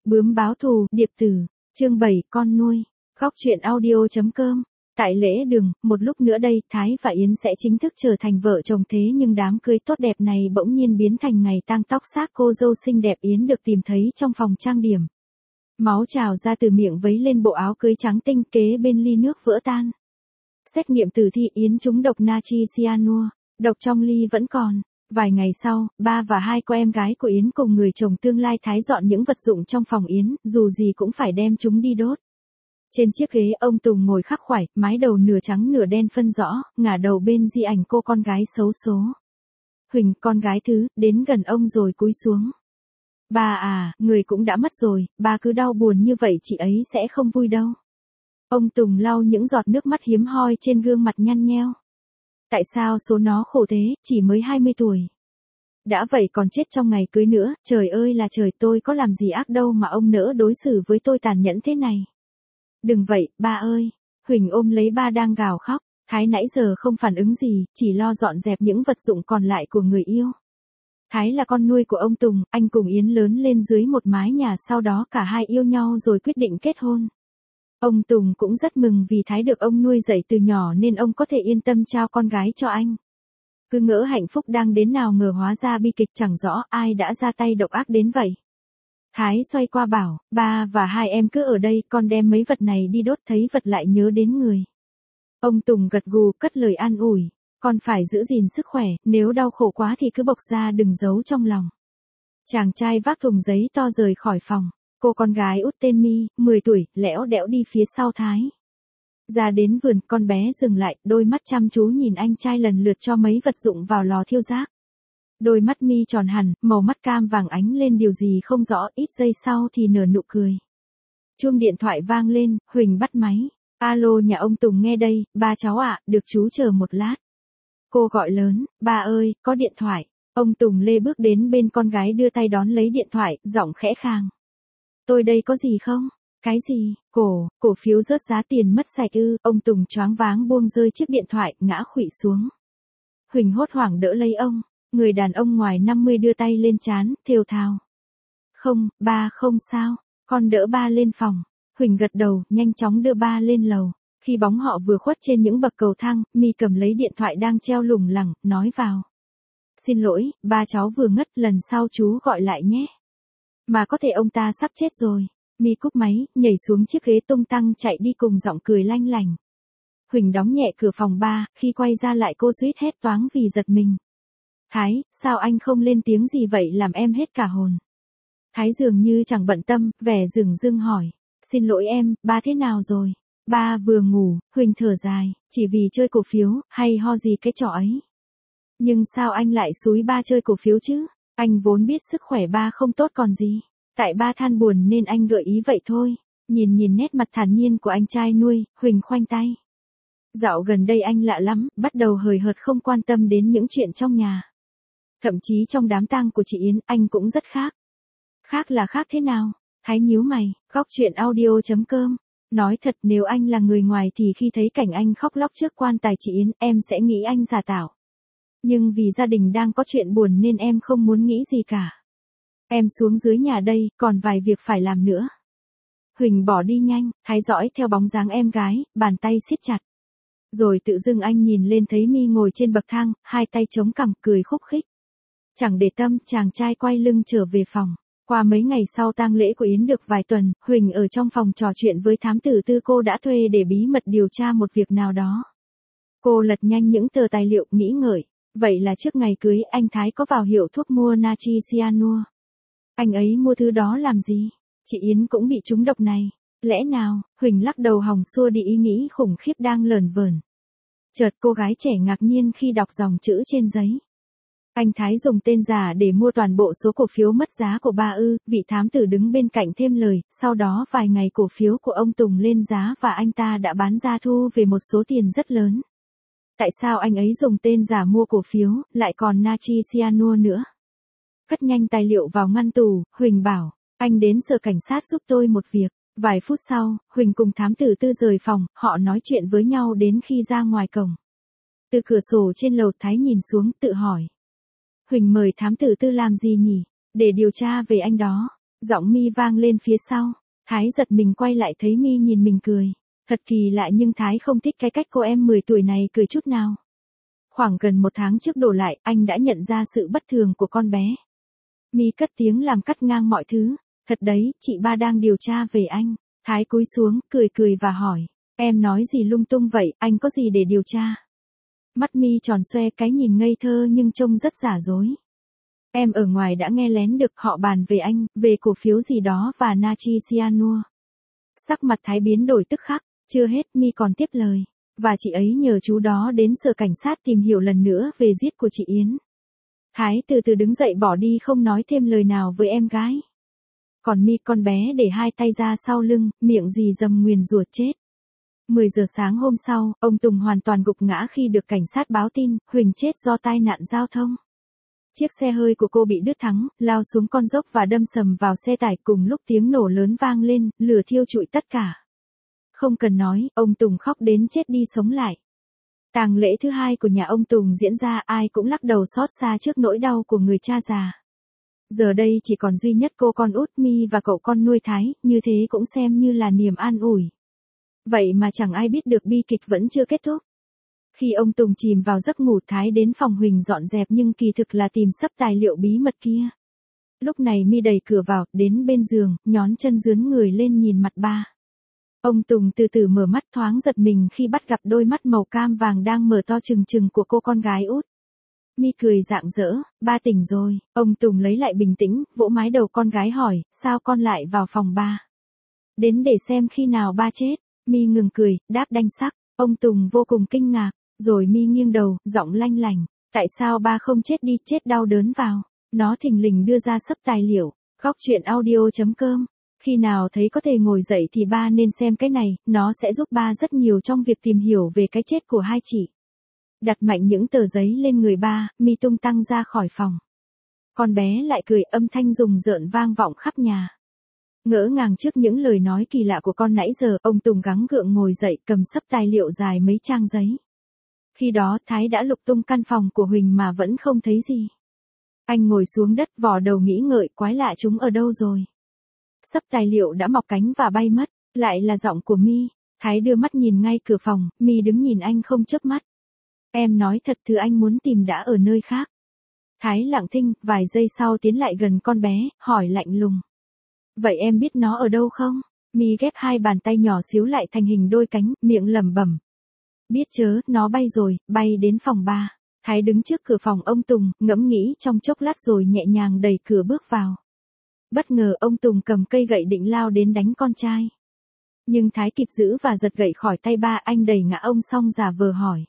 Bướm báo thù, điệp tử, chương 7, con nuôi, góc truyện audio.com. Tại lễ đường, một lúc nữa đây, Thái và Yến sẽ chính thức trở thành vợ chồng thế nhưng đám cưới tốt đẹp này bỗng nhiên biến thành ngày tang tóc xác cô dâu xinh đẹp Yến được tìm thấy trong phòng trang điểm. Máu trào ra từ miệng vấy lên bộ áo cưới trắng tinh kế bên ly nước vỡ tan. Xét nghiệm tử thi Yến trúng độc natri cyanua, độc trong ly vẫn còn. Vài ngày sau, ba và hai cô em gái của Yến cùng người chồng tương lai Thái dọn những vật dụng trong phòng Yến, dù gì cũng phải đem chúng đi đốt. Trên chiếc ghế ông Tùng ngồi khắc khoải, mái đầu nửa trắng nửa đen phân rõ, ngả đầu bên di ảnh cô con gái xấu số. Huỳnh, con gái thứ, đến gần ông rồi cúi xuống. Ba à, người cũng đã mất rồi, ba cứ đau buồn như vậy chị ấy sẽ không vui đâu. Ông Tùng lau những giọt nước mắt hiếm hoi trên gương mặt nhăn nheo. Tại sao số nó khổ thế, chỉ mới 20 tuổi. Đã vậy còn chết trong ngày cưới nữa, trời ơi là trời, tôi có làm gì ác đâu mà ông nỡ đối xử với tôi tàn nhẫn thế này. Đừng vậy, ba ơi. Huỳnh ôm lấy ba đang gào khóc, Thái nãy giờ không phản ứng gì, chỉ lo dọn dẹp những vật dụng còn lại của người yêu. Thái là con nuôi của ông Tùng, anh cùng Yến lớn lên dưới một mái nhà, sau đó cả hai yêu nhau rồi quyết định kết hôn. Ông Tùng cũng rất mừng vì Thái được ông nuôi dạy từ nhỏ nên ông có thể yên tâm trao con gái cho anh. Cứ ngỡ hạnh phúc đang đến nào ngờ hóa ra bi kịch, chẳng rõ ai đã ra tay độc ác đến vậy. Thái xoay qua bảo, ba và hai em cứ ở đây, con đem mấy vật này đi đốt, thấy vật lại nhớ đến người. Ông Tùng gật gù, cất lời an ủi, con phải giữ gìn sức khỏe, nếu đau khổ quá thì cứ bộc ra đừng giấu trong lòng. Chàng trai vác thùng giấy to rời khỏi phòng. Cô con gái út tên My, 10 tuổi, lẽo đẽo đi phía sau Thái. Ra đến vườn, con bé dừng lại, đôi mắt chăm chú nhìn anh trai lần lượt cho mấy vật dụng vào lò thiêu rác. Đôi mắt My tròn hẳn, màu mắt cam vàng ánh lên điều gì không rõ, ít giây sau thì nở nụ cười. Chuông điện thoại vang lên, Huỳnh bắt máy. Alo, nhà ông Tùng nghe đây, ba cháu ạ, được chú chờ một lát. Cô gọi lớn, ba ơi, có điện thoại. Ông Tùng lê bước đến bên con gái đưa tay đón lấy điện thoại, giọng khẽ khàng. Tôi đây có gì không? Cái gì? Cổ phiếu rớt giá, tiền mất sạch ư? Ông Tùng choáng váng buông rơi chiếc điện thoại, ngã khuỵu xuống. Huỳnh hốt hoảng đỡ lấy ông. Người đàn ông ngoài 50 đưa tay lên trán, thều thào. Không, ba không sao. Con đỡ ba lên phòng. Huỳnh gật đầu, nhanh chóng đưa ba lên lầu. Khi bóng họ vừa khuất trên những bậc cầu thang, My cầm lấy điện thoại đang treo lủng lẳng, nói vào. Xin lỗi, ba cháu vừa ngất, lần sau chú gọi lại nhé. Mà có thể ông ta sắp chết rồi. My cúp máy, nhảy xuống chiếc ghế tung tăng chạy đi cùng giọng cười lanh lảnh. Huỳnh đóng nhẹ cửa phòng ba, khi quay ra lại cô suýt hét toáng vì giật mình. Thái, sao anh không lên tiếng gì vậy, làm em hết cả hồn. Thái dường như chẳng bận tâm, vẻ dửng dưng hỏi. Xin lỗi em, ba thế nào rồi? Ba vừa ngủ, Huỳnh thở dài, chỉ vì chơi cổ phiếu, hay ho gì cái trò ấy. Nhưng sao anh lại xúi ba chơi cổ phiếu chứ? Anh vốn biết sức khỏe ba không tốt còn gì. Tại ba than buồn nên anh gợi ý vậy thôi. Nhìn nét mặt thản nhiên của anh trai nuôi, Huỳnh khoanh tay. Dạo gần đây anh lạ lắm, bắt đầu hời hợt không quan tâm đến những chuyện trong nhà. Thậm chí trong đám tang của chị Yến, anh cũng rất khác. Khác là khác thế nào? Thái nhíu mày, góc truyện audio.com. Nói thật, nếu anh là người ngoài thì khi thấy cảnh anh khóc lóc trước quan tài chị Yến, em sẽ nghĩ anh giả tạo. Nhưng vì gia đình đang có chuyện buồn nên em không muốn nghĩ gì cả. Em xuống dưới nhà đây, còn vài việc phải làm nữa. Huỳnh bỏ đi nhanh, Thái dõi theo bóng dáng em gái, bàn tay siết chặt. Rồi tự dưng anh nhìn lên thấy My ngồi trên bậc thang, hai tay chống cằm, cười khúc khích. Chẳng để tâm, chàng trai quay lưng trở về phòng. Qua mấy ngày sau tang lễ của Yến được vài tuần, Huỳnh ở trong phòng trò chuyện với thám tử tư cô đã thuê để bí mật điều tra một việc nào đó. Cô lật nhanh những tờ tài liệu, nghĩ ngợi. Vậy là trước ngày cưới, anh Thái có vào hiệu thuốc mua natri cyanua. Anh ấy mua thứ đó làm gì? Chị Yến cũng bị trúng độc này. Lẽ nào? Huỳnh lắc đầu hòng xua đi ý nghĩ khủng khiếp đang lởn vởn. Chợt cô gái trẻ ngạc nhiên khi đọc dòng chữ trên giấy. Anh Thái dùng tên giả để mua toàn bộ số cổ phiếu mất giá của ba ư? Vị thám tử đứng bên cạnh thêm lời, sau đó vài ngày cổ phiếu của ông Tùng lên giá và anh ta đã bán ra thu về một số tiền rất lớn. Tại sao anh ấy dùng tên giả mua cổ phiếu, lại còn natri cyanua nữa? Cất nhanh tài liệu vào ngăn tủ, Huỳnh bảo, anh đến sở cảnh sát giúp tôi một việc. Vài phút sau, Huỳnh cùng thám tử tư rời phòng, họ nói chuyện với nhau đến khi ra ngoài cổng. Từ cửa sổ trên lầu Thái nhìn xuống, tự hỏi. Huỳnh mời thám tử tư làm gì nhỉ? Để điều tra về anh đó. Giọng Mi vang lên phía sau. Thái giật mình quay lại thấy Mi nhìn mình cười. Thật kỳ lạ nhưng Thái không thích cái cách cô em 10 tuổi này cười chút nào. Khoảng gần 1 tháng trước đổ lại, anh đã nhận ra sự bất thường của con bé. Mi cất tiếng làm cắt ngang mọi thứ. Thật đấy, chị ba đang điều tra về anh. Thái cúi xuống, cười cười và hỏi. Em nói gì lung tung vậy, anh có gì để điều tra? Mắt Mi tròn xoe, cái nhìn ngây thơ nhưng trông rất giả dối. Em ở ngoài đã nghe lén được họ bàn về anh, về cổ phiếu gì đó và natri cyanua. Sắc mặt Thái biến đổi tức khắc, chưa hết Mi còn tiếp lời. Và chị ấy nhờ chú đó đến sở cảnh sát tìm hiểu lần nữa về giết của chị Yến. Thái từ từ đứng dậy bỏ đi không nói thêm lời nào với em gái. Còn Mi con bé để hai tay ra sau lưng, miệng rì rầm nguyền rủa chết. 10 giờ sáng hôm sau, ông Tùng hoàn toàn gục ngã khi được cảnh sát báo tin, Huỳnh chết do tai nạn giao thông. Chiếc xe hơi của cô bị đứt thắng, lao xuống con dốc và đâm sầm vào xe tải cùng lúc tiếng nổ lớn vang lên, lửa thiêu trụi tất cả. Không cần nói, ông Tùng khóc đến chết đi sống lại. Tang lễ thứ hai của nhà ông Tùng diễn ra, ai cũng lắc đầu xót xa trước nỗi đau của người cha già. Giờ đây chỉ còn duy nhất cô con út Mi và cậu con nuôi Thái, như thế cũng xem như là niềm an ủi. Vậy mà chẳng ai biết được bi kịch vẫn chưa kết thúc. Khi ông Tùng chìm vào giấc ngủ, Thái đến phòng Huỳnh dọn dẹp nhưng kỳ thực là tìm sắp tài liệu bí mật kia. Lúc này Mi đẩy cửa vào, đến bên giường, nhón chân dướn người lên nhìn mặt ba. Ông Tùng từ từ mở mắt, thoáng giật mình khi bắt gặp đôi mắt màu cam vàng đang mở to trừng trừng của cô con gái út. Mi cười rạng rỡ, ba tỉnh rồi. Ông Tùng lấy lại bình tĩnh, vỗ mái đầu con gái hỏi, sao con lại vào phòng ba? Đến để xem khi nào ba chết. Mi ngừng cười, đáp đanh sắc. Ông Tùng vô cùng kinh ngạc, rồi Mi nghiêng đầu, giọng lanh lành. Tại sao ba không chết đi, chết đau đớn vào? Nó thình lình đưa ra sấp tài liệu. Góc truyện audio.com. Khi nào thấy có thể ngồi dậy thì ba nên xem cái này, nó sẽ giúp ba rất nhiều trong việc tìm hiểu về cái chết của hai chị. Đặt mạnh những tờ giấy lên người ba, Mi tung tăng ra khỏi phòng. Con bé lại cười, âm thanh rùng rợn vang vọng khắp nhà. Ngỡ ngàng trước những lời nói kỳ lạ của con nãy giờ, ông Tùng gắng gượng ngồi dậy, cầm sấp tài liệu dài mấy trang giấy. Khi đó Thái đã lục tung căn phòng của Huỳnh mà vẫn không thấy gì. Anh ngồi xuống đất vò đầu nghĩ ngợi, quái lạ chúng ở đâu rồi. Sấp tài liệu đã mọc cánh và bay mất, lại là giọng của Mi. Thái đưa mắt nhìn ngay cửa phòng, Mi đứng nhìn anh không chớp mắt. Em nói thật, thứ anh muốn tìm đã ở nơi khác. Thái lặng thinh, vài giây sau tiến lại gần con bé, hỏi lạnh lùng. Vậy em biết nó ở đâu không? Mi ghép hai bàn tay nhỏ xíu lại thành hình đôi cánh, miệng lẩm bẩm. Biết chớ, nó bay rồi, bay đến phòng ba. Thái đứng trước cửa phòng ông Tùng, ngẫm nghĩ trong chốc lát rồi nhẹ nhàng đẩy cửa bước vào. Bất ngờ ông Tùng cầm cây gậy định lao đến đánh con trai. Nhưng Thái kịp giữ và giật gậy khỏi tay ba, anh đẩy ngã ông xong giả vờ hỏi.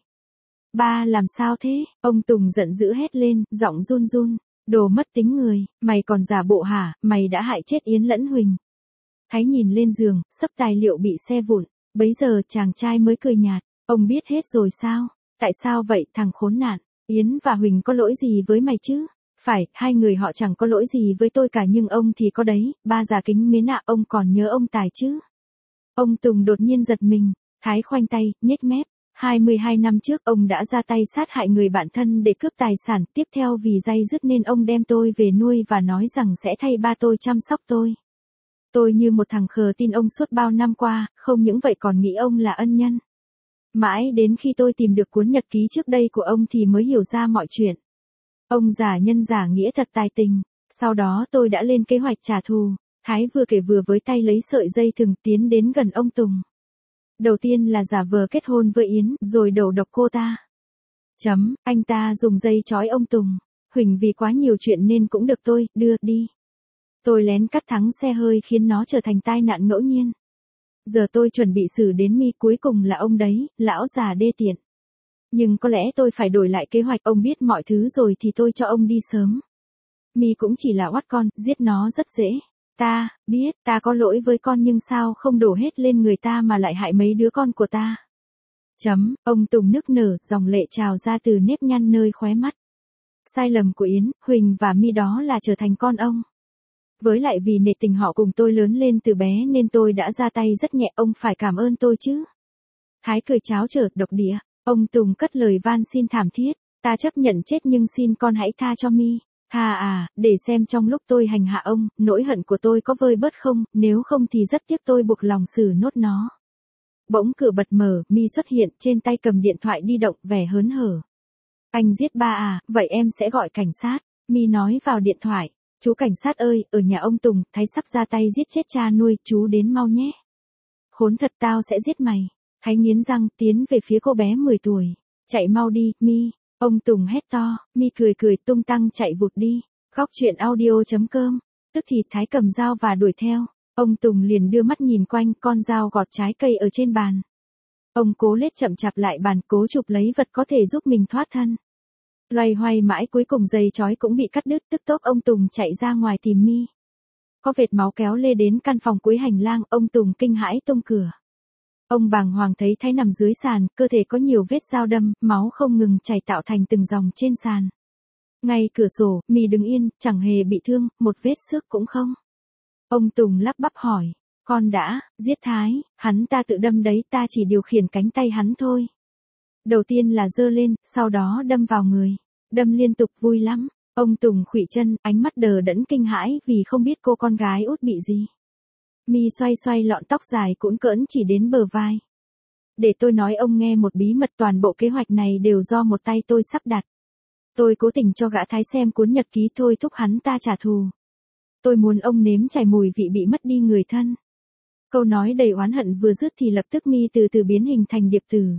Ba làm sao thế? Ông Tùng giận dữ hét lên, giọng run run. Đồ mất tính người, mày còn giả bộ hả, mày đã hại chết Yến lẫn Huỳnh. Thái nhìn lên giường, sấp tài liệu bị xe vụn. Bấy giờ chàng trai mới cười nhạt. Ông biết hết rồi sao? Tại sao vậy thằng khốn nạn? Yến và Huỳnh có lỗi gì với mày chứ? Phải, hai người họ chẳng có lỗi gì với tôi cả, nhưng ông thì có đấy. Ba già kính mến ạ, ông còn nhớ ông Tài chứ? Ông Tùng đột nhiên giật mình. Thái khoanh tay, nhếch mép. 22 năm trước ông đã ra tay sát hại người bạn thân để cướp tài sản, tiếp theo vì day dứt nên ông đem tôi về nuôi và nói rằng sẽ thay ba tôi chăm sóc tôi. Tôi như một thằng khờ tin ông suốt bao năm qua, không những vậy còn nghĩ ông là ân nhân. Mãi đến khi tôi tìm được cuốn nhật ký trước đây của ông thì mới hiểu ra mọi chuyện. Ông giả nhân giả nghĩa thật tài tình. Sau đó tôi đã lên kế hoạch trả thù. Thái vừa kể vừa với tay lấy sợi dây thừng tiến đến gần ông Tùng. Đầu tiên là giả vờ kết hôn với Yến, rồi đầu độc cô ta. Anh ta dùng dây trói ông Tùng. Huỳnh vì quá nhiều chuyện nên cũng được tôi đưa đi. Tôi lén cắt thắng xe hơi khiến nó trở thành tai nạn ngẫu nhiên. Giờ tôi chuẩn bị xử đến Mi, cuối cùng là ông đấy, lão già đê tiện. Nhưng có lẽ tôi phải đổi lại kế hoạch, ông biết mọi thứ rồi thì tôi cho ông đi sớm. Mi cũng chỉ là oát con, giết nó rất dễ. Ta, biết, ta có lỗi với con nhưng sao không đổ hết lên người ta mà lại hại mấy đứa con của ta. Ông Tùng nức nở, dòng lệ trào ra từ nếp nhăn nơi khóe mắt. Sai lầm của Yến, Huỳnh và Mi đó là trở thành con ông. Với lại vì nể tình họ cùng tôi lớn lên từ bé nên tôi đã ra tay rất nhẹ, ông phải cảm ơn tôi chứ. Thái cười cháo trở, độc địa. Ông Tùng cất lời van xin thảm thiết. Ta chấp nhận chết nhưng xin con hãy tha cho Mi. Thà để xem trong lúc tôi hành hạ ông, nỗi hận của tôi có vơi bớt không, nếu không thì rất tiếc tôi buộc lòng xử nốt nó. Bỗng cửa bật mở, Mi xuất hiện, trên tay cầm điện thoại di động, vẻ hớn hở. Anh giết ba à, vậy em sẽ gọi cảnh sát. Mi nói vào điện thoại. Chú cảnh sát ơi, ở nhà ông Tùng, Thái sắp ra tay giết chết cha nuôi, chú đến mau nhé. Khốn thật, tao sẽ giết mày. Thái nghiến răng, tiến về phía cô bé 10 tuổi. Chạy mau đi, Mi. Ông Tùng hét to, Mi cười cười tung tăng chạy vụt đi. Khóc chuyện audio.com. Tức thì Thái cầm dao và đuổi theo. Ông Tùng liền đưa mắt nhìn quanh, con dao gọt trái cây ở trên bàn. Ông cố lết chậm chạp lại bàn, cố chụp lấy vật có thể giúp mình thoát thân. Loay hoay mãi cuối cùng dây chói cũng bị cắt đứt, tức tốc ông Tùng chạy ra ngoài tìm Mi. Có vệt máu kéo lê đến căn phòng cuối hành lang, ông Tùng kinh hãi tung cửa. Ông bàng hoàng thấy Thái nằm dưới sàn, cơ thể có nhiều vết dao đâm, máu không ngừng chảy tạo thành từng dòng trên sàn. Ngay cửa sổ, Mi đứng yên, chẳng hề bị thương, một vết xước cũng không. Ông Tùng lắp bắp hỏi, con đã giết Thái, hắn ta tự đâm đấy, ta chỉ điều khiển cánh tay hắn thôi. Đầu tiên là giơ lên, sau đó đâm vào người. Đâm liên tục vui lắm. Ông Tùng khuỵu chân, ánh mắt đờ đẫn kinh hãi vì không biết cô con gái út bị gì. Mi xoay xoay lọn tóc dài cuỗn cỡn chỉ đến bờ vai. Để tôi nói ông nghe một bí mật, toàn bộ kế hoạch này đều do một tay tôi sắp đặt. Tôi cố tình cho gã Thái xem cuốn nhật ký thôi thúc hắn ta trả thù. Tôi muốn ông nếm trải mùi vị bị mất đi người thân. Câu nói đầy oán hận vừa dứt thì lập tức Mi từ từ biến hình thành Điệp Tử.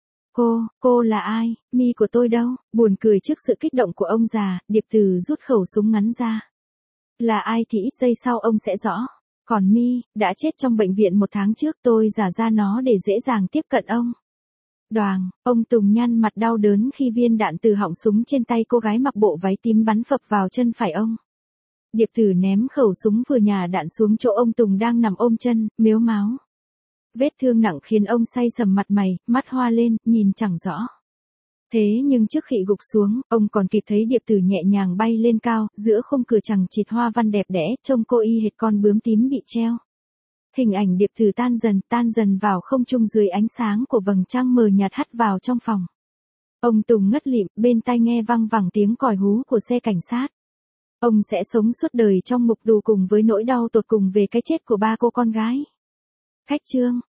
Cô là ai, Mi của tôi đâu? Buồn cười trước sự kích động của ông già, Điệp Tử rút khẩu súng ngắn ra. Là ai thì ít giây sau ông sẽ rõ. Còn Mi, đã chết trong bệnh viện 1 tháng trước, tôi giả ra nó để dễ dàng tiếp cận ông. Đoàng, ông Tùng nhăn mặt đau đớn khi viên đạn từ họng súng trên tay cô gái mặc bộ váy tím bắn phập vào chân phải ông. Điệp Tử ném khẩu súng vừa nhả đạn xuống chỗ ông Tùng đang nằm ôm chân, mếu máo. Vết thương nặng khiến ông say sầm mặt mày, mắt hoa lên, nhìn chẳng rõ. Thế nhưng trước khi gục xuống, ông còn kịp thấy Điệp Tử nhẹ nhàng bay lên cao, giữa khung cửa chằng chịt hoa văn đẹp đẽ, trông cô y hệt con bướm tím bị treo. Hình ảnh Điệp Tử tan dần vào không trung dưới ánh sáng của vầng trăng mờ nhạt hắt vào trong phòng. Ông Tùng ngất lịm, bên tai nghe văng vẳng tiếng còi hú của xe cảnh sát. Ông sẽ sống suốt đời trong ngục tù cùng với nỗi đau tột cùng về cái chết của ba cô con gái. Khách chương